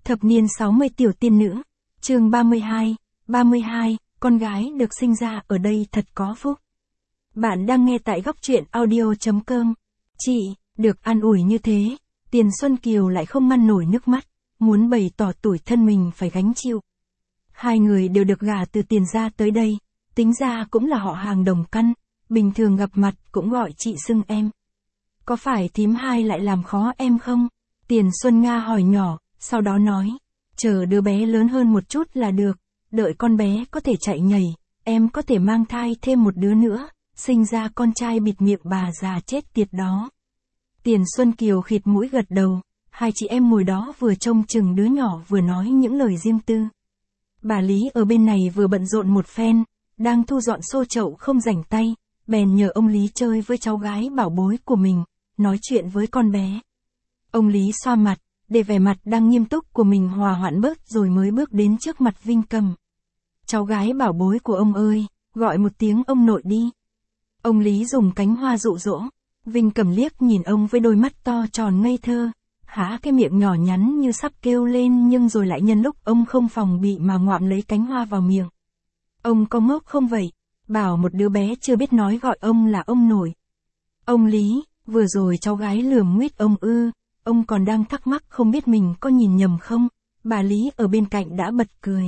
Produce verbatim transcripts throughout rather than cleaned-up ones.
Thập niên sáu mươi tiểu tiên nữ, chương ba mươi hai, ba mươi hai, con gái được sinh ra ở đây thật có phúc. Bạn đang nghe tại góc truyện audio.com. Chị, được an ủi như thế, Tiền Xuân Kiều lại không ngăn nổi nước mắt, muốn bày tỏ tủi thân mình phải gánh chịu. Hai người đều được gả từ Tiền gia tới đây, tính ra cũng là họ hàng đồng căn, bình thường gặp mặt cũng gọi chị xưng em. Có phải thím hai lại làm khó em không? Tiền Xuân Nga hỏi nhỏ, sau đó nói, chờ đứa bé lớn hơn một chút là được, đợi con bé có thể chạy nhảy, em có thể mang thai thêm một đứa nữa, sinh ra con trai bịt miệng bà già chết tiệt đó. Tiền Xuân Kiều khịt mũi gật đầu, hai chị em ngồi đó vừa trông chừng đứa nhỏ vừa nói những lời riêng tư. Bà Lý ở bên này vừa bận rộn một phen, đang thu dọn xô chậu không rảnh tay, bèn nhờ ông Lý chơi với cháu gái bảo bối của mình, nói chuyện với con bé. Ông Lý xoa mặt, để vẻ mặt đang nghiêm túc của mình hòa hoãn bớt rồi mới bước đến trước mặt Vinh Cầm. Cháu gái bảo bối của ông ơi, gọi một tiếng ông nội đi. Ông Lý dùng cánh hoa dụ dỗ, Vinh Cầm liếc nhìn ông với đôi mắt to tròn ngây thơ, há cái miệng nhỏ nhắn như sắp kêu lên nhưng rồi lại nhân lúc ông không phòng bị mà ngoạm lấy cánh hoa vào miệng. Ông có ngốc không vậy? Bảo một đứa bé chưa biết nói gọi ông là ông nội. Ông Lý, vừa rồi cháu gái lườm nguyết ông ư, ông còn đang thắc mắc không biết mình có nhìn nhầm không, bà Lý ở bên cạnh đã bật cười.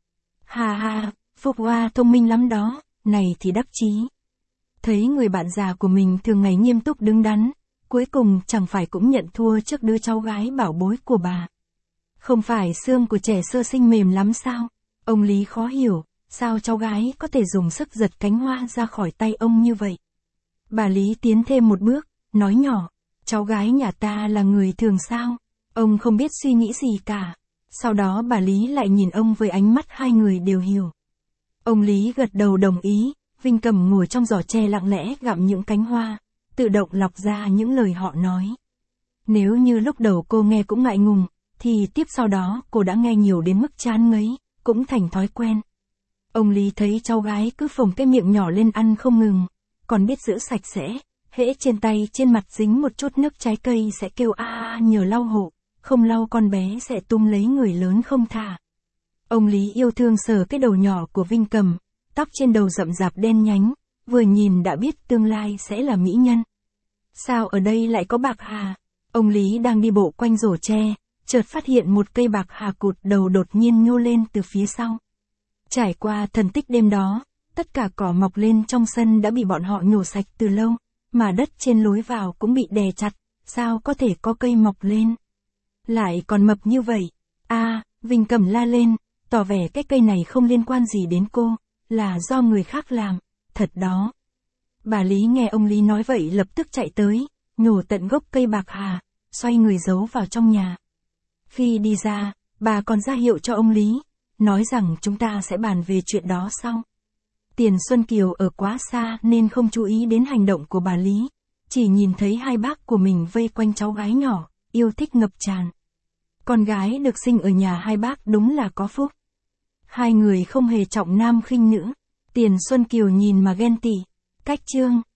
Ha ha, Phúc Hoa thông minh lắm đó, này thì đắc chí. Thấy người bạn già của mình thường ngày nghiêm túc đứng đắn, cuối cùng chẳng phải cũng nhận thua trước đứa cháu gái bảo bối của bà. Không phải xương của trẻ sơ sinh mềm lắm sao? Ông Lý khó hiểu, sao cháu gái có thể dùng sức giật cánh hoa ra khỏi tay ông như vậy? Bà Lý tiến thêm một bước, nói nhỏ, cháu gái nhà ta là người thường sao? Ông không biết suy nghĩ gì cả. Sau đó bà Lý lại nhìn ông với ánh mắt hai người đều hiểu. Ông Lý gật đầu đồng ý, Vinh Cầm ngồi trong giỏ tre lặng lẽ gặm những cánh hoa, tự động lọc ra những lời họ nói. Nếu như lúc đầu cô nghe cũng ngại ngùng, thì tiếp sau đó cô đã nghe nhiều đến mức chán ngấy, cũng thành thói quen. Ông Lý thấy cháu gái cứ phồng cái miệng nhỏ lên ăn không ngừng, còn biết giữ sạch sẽ, hễ trên tay trên mặt dính một chút nước trái cây sẽ kêu a a nhờ lau hộ, không lau con bé sẽ tung lấy người lớn không thả. Ông Lý yêu thương sờ cái đầu nhỏ của Vinh Cầm, tóc trên đầu rậm rạp đen nhánh, vừa nhìn đã biết tương lai sẽ là mỹ nhân. Sao ở đây lại có bạc hà? Ông Lý đang đi bộ quanh rổ tre, chợt phát hiện một cây bạc hà cụt đầu đột nhiên nhô lên từ phía sau. Trải qua thần tích đêm đó, tất cả cỏ mọc lên trong sân đã bị bọn họ nhổ sạch từ lâu, mà đất trên lối vào cũng bị đè chặt, sao có thể có cây mọc lên? Lại còn mập như vậy. A, Vinh Cầm la lên, tỏ vẻ cái cây này không liên quan gì đến cô, là do người khác làm, thật đó. Bà Lý nghe ông Lý nói vậy lập tức chạy tới, nhổ tận gốc cây bạc hà, xoay người giấu vào trong nhà. Khi đi ra, bà còn ra hiệu cho ông Lý, nói rằng chúng ta sẽ bàn về chuyện đó sau. Tiền Xuân Kiều ở quá xa nên không chú ý đến hành động của bà Lý, chỉ nhìn thấy hai bác của mình vây quanh cháu gái nhỏ, yêu thích ngập tràn. Con gái được sinh ở nhà hai bác đúng là có phúc. Hai người không hề trọng nam khinh nữ, Tiền Xuân Kiều nhìn mà ghen tị. Cách chương